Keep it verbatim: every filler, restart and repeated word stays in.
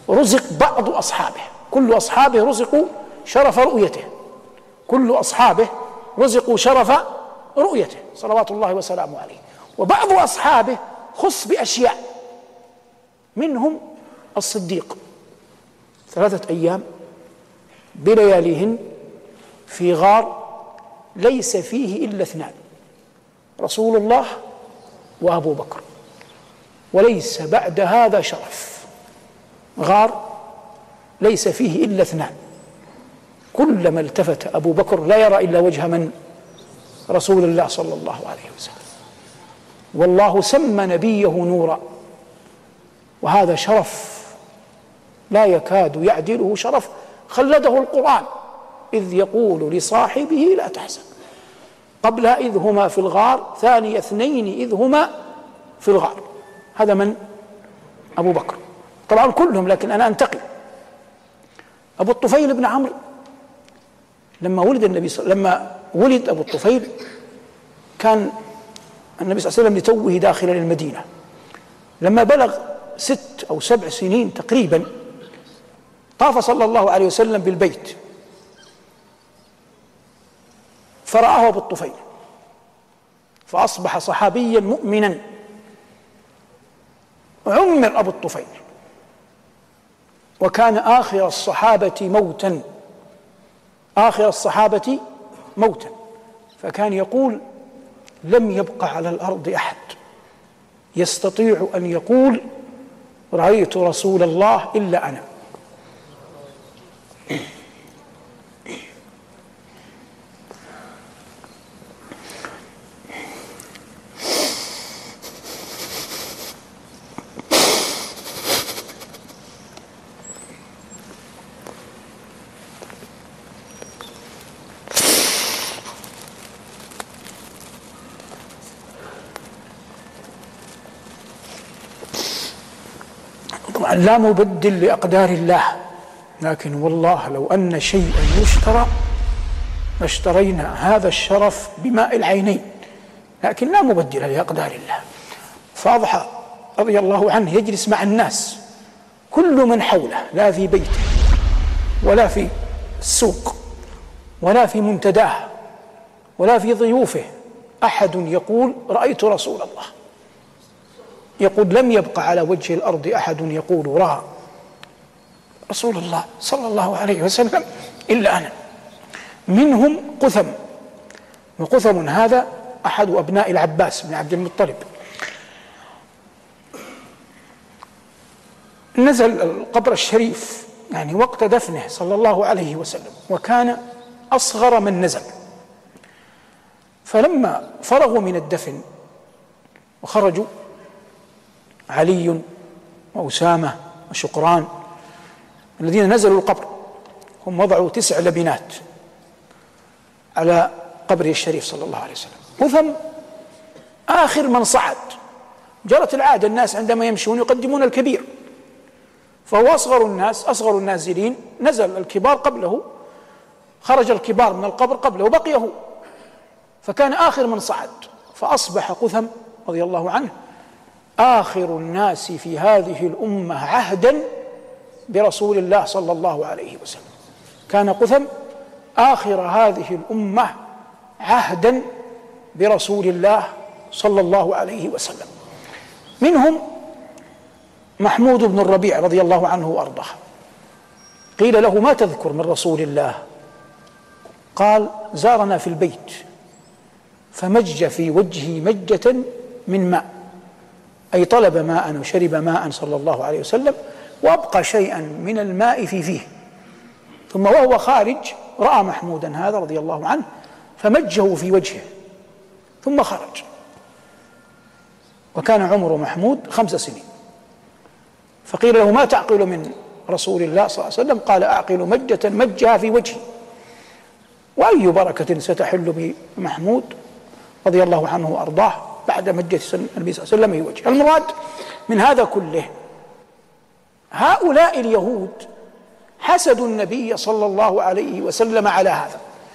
رزق بعض أصحابه، كل أصحابه رزقوا شرف رؤيته، كل أصحابه رزقوا شرف رؤيته صلوات الله وسلامه عليه. وبعض أصحابه خص بأشياء، منهم الصديق ثلاثة أيام بلياليهن في غار ليس فيه إلا اثنان، رسول الله وأبو بكر، وليس بعد هذا شرف. غار ليس فيه إلا اثنان، كلما التفت أبو بكر لا يرى إلا وجه من؟ رسول الله صلى الله عليه وسلم. والله سمى نبيه نورا، وهذا شرف لا يكاد يعدله شرف خلده القرآن، إذ يقول لصاحبه لا تحزن، قبلها إذ هما في الغار، ثاني اثنين إذ هما في الغار. هذا من؟ أبو بكر. طبعا كلهم، لكن أنا أنتقي. أبو الطفيل بن عمرو لما ولد النبي صلى لما ولد أبو الطفيل كان النبي صلى الله عليه وسلم لتوه داخل المدينة، لما بلغ ست أو سبع سنين تقريبا طاف صلى الله عليه وسلم بالبيت فرآه أبو الطفيل فأصبح صحابيا مؤمنا. عمر أبو الطفيل وكان آخر الصحابة موتا، آخر الصحابة موتا، فكان يقول لم يبق على الأرض أحد يستطيع أن يقول رأيت رسول الله إلا أنا. لا مبدل لأقدار الله، لكن والله لو أن شيئا يشترى لاشترينا هذا الشرف بماء العينين، لكن لا مبدل لأقدار الله. فأضحى رضي الله عنه يجلس مع الناس كل من حوله، لا في بيته ولا في السوق ولا في منتداه ولا في ضيوفه أحد يقول رأيت رسول الله، يقول لم يبق على وجه الأرض أحد يقول رأى رسول الله صلى الله عليه وسلم إلا أنا. منهم قثم، وقثم هذا أحد أبناء العباس بن عبد المطلب. نزل القبر الشريف يعني وقت دفنه صلى الله عليه وسلم، وكان أصغر من نزل. فلما فرغوا من الدفن وخرجوا علي وأسامة وشقران الذين نزلوا القبر، هم وضعوا تسع لبنات على قبره الشريف صلى الله عليه وسلم. قثم آخر من صعد، جرت العادة الناس عندما يمشون يقدمون الكبير، فهو أصغر الناس، أصغر النازلين، نزل الكبار قبله، خرج الكبار من القبر قبله وبقي هو، فكان آخر من صعد، فأصبح قثم رضي الله عنه آخر الناس في هذه الأمة عهدا برسول الله صلى الله عليه وسلم. كان قثم آخر هذه الأمة عهدا برسول الله صلى الله عليه وسلم. منهم محمود بن الربيع رضي الله عنه وأرضاه، قيل له ما تذكر من رسول الله؟ قال زارنا في البيت فمج في وجهه مجة من ماء، أي طلب ماء وشرب ماء صلى الله عليه وسلم، وأبقى شيئا من الماء في فيه، ثم وهو خارج رأى محمودا هذا رضي الله عنه فمجه في وجهه ثم خرج، وكان عمر محمود خمس سنين. فقيل له ما تعقل من رسول الله صلى الله عليه وسلم؟ قال أعقل مجة مجها في وجهي، وأي بركة ستحل بمحمود رضي الله عنه وأرضاه بعد مجة النبي صلى الله عليه وسلم في وجهه. المراد من هذا كله هؤلاء اليهود حسدوا النبي صلى الله عليه وسلم على هذا،